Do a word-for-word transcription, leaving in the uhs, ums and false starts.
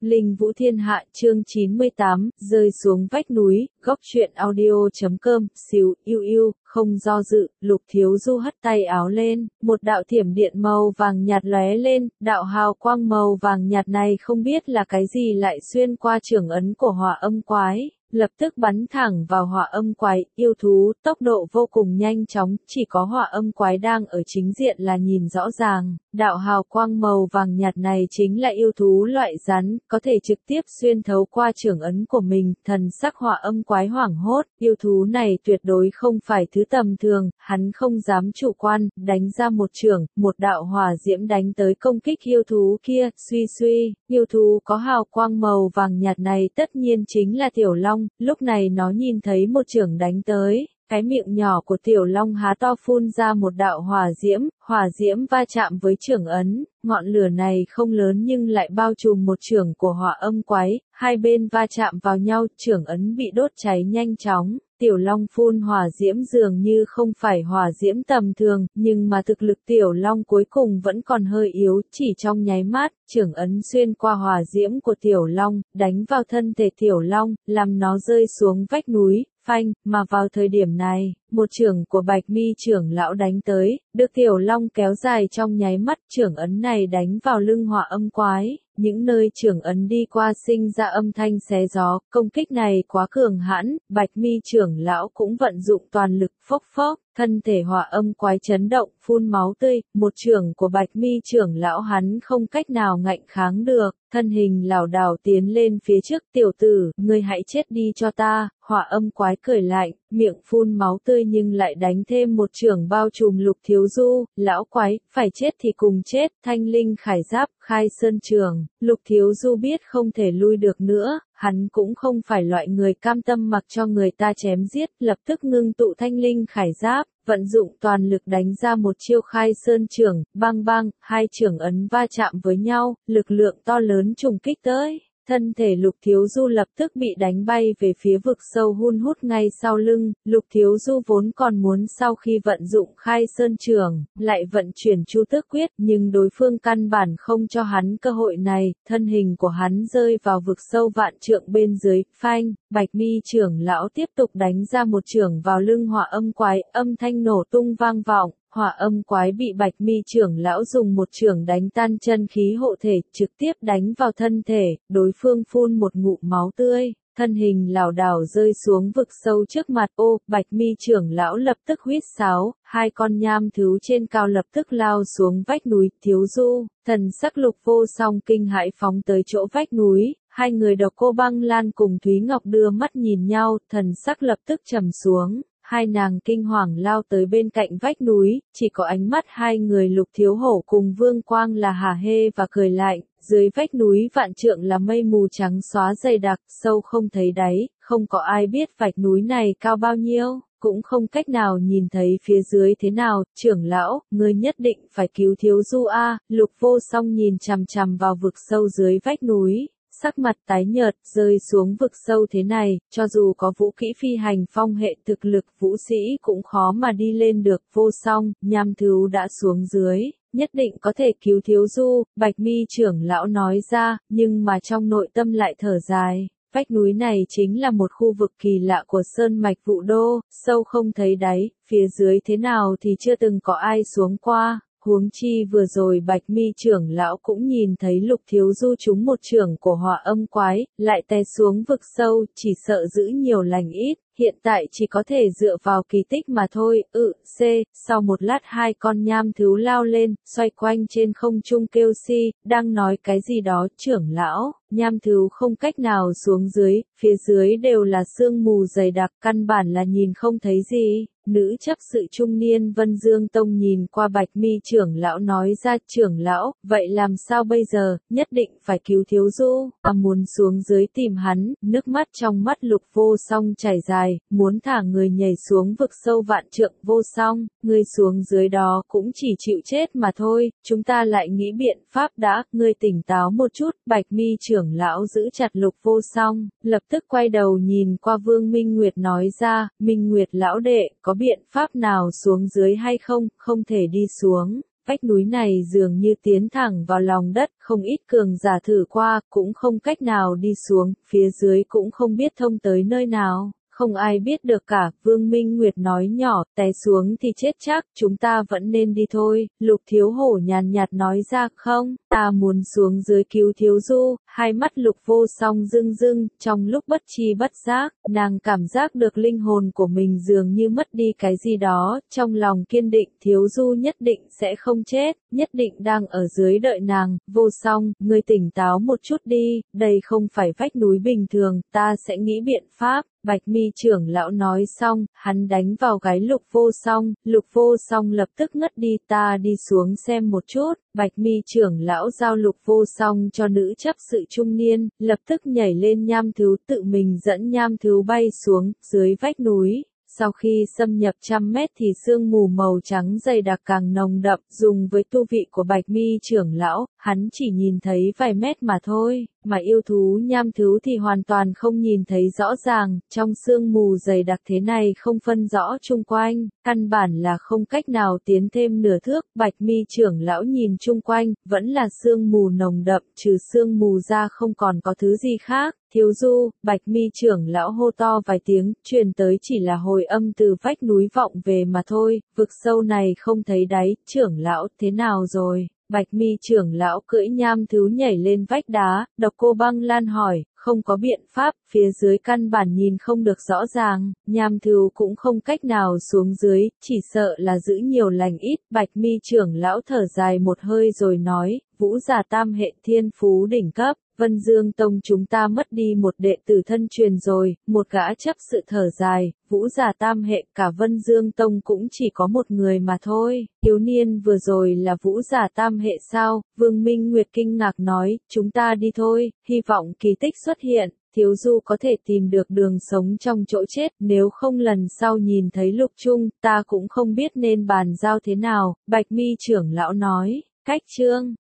Linh Vũ Thiên Hạ chương chín mươi tám, rơi xuống vách núi, góc truyện audio.com, xìu, yêu yêu, không do dự, Lục Thiếu Du hất tay áo lên, một đạo thiểm điện màu vàng nhạt lóe lên, đạo hào quang màu vàng nhạt này không biết là cái gì lại xuyên qua trưởng ấn của Hỏa Âm Quái. Lập tức bắn thẳng vào Hỏa Âm Quái, yêu thú, tốc độ vô cùng nhanh chóng, chỉ có Hỏa Âm Quái đang ở chính diện là nhìn rõ ràng, đạo hào quang màu vàng nhạt này chính là yêu thú loại rắn, có thể trực tiếp xuyên thấu qua trưởng ấn của mình, thần sắc Hỏa Âm Quái hoảng hốt, yêu thú này tuyệt đối không phải thứ tầm thường, hắn không dám chủ quan, đánh ra một chưởng, một đạo hỏa diễm đánh tới công kích yêu thú kia, suy suy, yêu thú có hào quang màu vàng nhạt này tất nhiên chính là Tiểu Long. Lúc này nó nhìn thấy một chưởng đánh tới, cái miệng nhỏ của Tiểu Long há to phun ra một đạo hỏa diễm, hỏa diễm va chạm với chưởng ấn, ngọn lửa này không lớn nhưng lại bao trùm một chưởng của Hỏa Âm Quái, hai bên va chạm vào nhau, chưởng ấn bị đốt cháy nhanh chóng. Tiểu Long phun hỏa diễm dường như không phải hỏa diễm tầm thường, nhưng mà thực lực Tiểu Long cuối cùng vẫn còn hơi yếu, chỉ trong nháy mắt, chưởng ấn xuyên qua hỏa diễm của Tiểu Long, đánh vào thân thể Tiểu Long, làm nó rơi xuống vách núi, phanh, mà vào thời điểm này, một chưởng của Bạch Mi trưởng lão đánh tới, được Tiểu Long kéo dài trong nháy mắt, chưởng ấn này đánh vào lưng Hỏa Âm Quái. Những nơi chưởng ấn đi qua sinh ra âm thanh xé gió, công kích này quá cường hãn, Bạch Mi trưởng lão cũng vận dụng toàn lực, phốc phốc, thân thể Hỏa Âm Quái chấn động, phun máu tươi, một chưởng của Bạch Mi trưởng lão hắn không cách nào ngạnh kháng được, thân hình lảo đảo tiến lên phía trước, tiểu tử, ngươi hãy chết đi cho ta. Hỏa Âm Quái cười lạnh, miệng phun máu tươi nhưng lại đánh thêm một chưởng bao trùm Lục Thiếu Du, lão quái, phải chết thì cùng chết, thanh linh khải giáp, khai sơn trường, Lục Thiếu Du biết không thể lui được nữa, hắn cũng không phải loại người cam tâm mặc cho người ta chém giết, lập tức ngưng tụ thanh linh khải giáp, vận dụng toàn lực đánh ra một chiêu khai sơn trường, bang bang, hai chưởng ấn va chạm với nhau, lực lượng to lớn trùng kích tới. Thân thể Lục Thiếu Du lập tức bị đánh bay về phía vực sâu hun hút ngay sau lưng, Lục Thiếu Du vốn còn muốn sau khi vận dụng khai sơn trường, lại vận chuyển chu tước quyết, nhưng đối phương căn bản không cho hắn cơ hội này, thân hình của hắn rơi vào vực sâu vạn trượng bên dưới, phanh, Bạch Mi trưởng lão tiếp tục đánh ra một chưởng vào lưng Hỏa Âm Quái, âm thanh nổ tung vang vọng. Hỏa Âm Quái bị Bạch Mi trưởng lão dùng một chưởng đánh tan chân khí hộ thể, trực tiếp đánh vào thân thể, đối phương phun một ngụm máu tươi, thân hình lảo đảo rơi xuống vực sâu trước mặt. Ô, Bạch Mi trưởng lão lập tức huýt sáo, hai con nham thú trên cao lập tức lao xuống vách núi. Thiếu Du, thần sắc Lục Vô Song kinh hãi phóng tới chỗ vách núi. Hai người Độc Cô Băng Lan cùng Thúy Ngọc đưa mắt nhìn nhau, thần sắc lập tức trầm xuống. Hai nàng kinh hoàng lao tới bên cạnh vách núi, chỉ có ánh mắt hai người Lục Thiếu Hổ cùng Vương Quang là hả hê và cười lạnh, dưới vách núi vạn trượng là mây mù trắng xóa dày đặc, sâu không thấy đáy, không có ai biết vách núi này cao bao nhiêu, cũng không cách nào nhìn thấy phía dưới thế nào. Trưởng lão, ngươi nhất định phải cứu Thiếu Du a. Lục Vô Song nhìn chằm chằm vào vực sâu dưới vách núi. Sắc mặt tái nhợt, rơi xuống vực sâu thế này, cho dù có vũ kỹ phi hành phong hệ thực lực vũ sĩ cũng khó mà đi lên được. Vô Song, nham thú đã xuống dưới, nhất định có thể cứu Thiếu Du, Bạch Mi trưởng lão nói ra, nhưng mà trong nội tâm lại thở dài. Vách núi này chính là một khu vực kỳ lạ của Sơn Mạch Vũ Đô, sâu không thấy đáy, phía dưới thế nào thì chưa từng có ai xuống qua. Huống chi vừa rồi Bạch Mi trưởng lão cũng nhìn thấy Lục Thiếu Du trúng một chưởng của Hỏa Âm Quái, lại té xuống vực sâu, chỉ sợ giữ nhiều lành ít, hiện tại chỉ có thể dựa vào kỳ tích mà thôi. Ừ, C, sau một lát hai con nham thú lao lên, xoay quanh trên không trung kêu si, đang nói cái gì đó. Trưởng lão, nham thú không cách nào xuống dưới, phía dưới đều là sương mù dày đặc, căn bản là nhìn không thấy gì. Nữ chấp sự trung niên Vân Dương Tông nhìn qua Bạch Mi trưởng lão nói ra, trưởng lão, vậy làm sao bây giờ, nhất định phải cứu Thiếu Du, ta muốn xuống dưới tìm hắn. Nước mắt trong mắt Lục Vô Song chảy dài, muốn thả người nhảy xuống vực sâu vạn trượng. Vô Song, ngươi xuống dưới đó cũng chỉ chịu chết mà thôi, chúng ta lại nghĩ biện pháp đã, ngươi tỉnh táo một chút. Bạch Mi trưởng lão giữ chặt Lục Vô Song, lập tức quay đầu nhìn qua Vương Minh Nguyệt nói ra, Minh Nguyệt lão đệ, có biện pháp nào xuống dưới hay không? Không thể đi xuống. vách núi này dường như tiến thẳng vào lòng đất, không ít cường giả thử qua, cũng không cách nào đi xuống, phía dưới cũng không biết thông tới nơi nào. Không ai biết được cả, Vương Minh Nguyệt nói nhỏ, té xuống thì chết chắc, chúng ta vẫn nên đi thôi, Lục Thiếu Hổ nhàn nhạt nói ra, không, ta muốn xuống dưới cứu Thiếu Du, hai mắt Lục Vô Song rưng rưng, trong lúc bất tri bất giác, nàng cảm giác được linh hồn của mình dường như mất đi cái gì đó, trong lòng kiên định, Thiếu Du nhất định sẽ không chết, nhất định đang ở dưới đợi nàng, Vô Song, ngươi tỉnh táo một chút đi, đây không phải vách núi bình thường, ta sẽ nghĩ biện pháp. Bạch Mi trưởng lão nói xong, hắn đánh vào gáy Lục Vô Song, Lục Vô Song lập tức ngất đi, ta đi xuống xem một chút, Bạch Mi trưởng lão giao Lục Vô Song cho nữ chấp sự trung niên, lập tức nhảy lên nham thứu tự mình dẫn nham thứu bay xuống, dưới vách núi. Sau khi xâm nhập trăm mét thì sương mù màu trắng dày đặc càng nồng đậm, dùng với tu vị của Bạch Mi trưởng lão, hắn chỉ nhìn thấy vài mét mà thôi, mà yêu thú nham thứu thì hoàn toàn không nhìn thấy rõ ràng, trong sương mù dày đặc thế này không phân rõ chung quanh, căn bản là không cách nào tiến thêm nửa thước, Bạch Mi trưởng lão nhìn chung quanh, vẫn là sương mù nồng đậm, trừ sương mù ra không còn có thứ gì khác. Thiếu Du, Bạch Mi trưởng lão hô to vài tiếng, truyền tới chỉ là hồi âm từ vách núi vọng về mà thôi, vực sâu này không thấy đáy, trưởng lão, thế nào rồi? Bạch Mi trưởng lão cưỡi nham thứu nhảy lên vách đá, Độc Cô Băng Lan hỏi, không có biện pháp, phía dưới căn bản nhìn không được rõ ràng, nham thứu cũng không cách nào xuống dưới, chỉ sợ là giữ nhiều lành ít, Bạch Mi trưởng lão thở dài một hơi rồi nói, Vũ Giả Tam hệ thiên phú đỉnh cấp. Vân Dương Tông chúng ta mất đi một đệ tử thân truyền rồi, một gã chấp sự thở dài, Vũ Giả Tam hệ cả Vân Dương Tông cũng chỉ có một người mà thôi, thiếu niên vừa rồi là Vũ Giả Tam hệ sao, Vương Minh Nguyệt kinh ngạc nói, chúng ta đi thôi, hy vọng kỳ tích xuất hiện, Thiếu Du có thể tìm được đường sống trong chỗ chết, nếu không lần sau nhìn thấy Lục Trung, ta cũng không biết nên bàn giao thế nào, Bạch Mi trưởng lão nói, cách chương.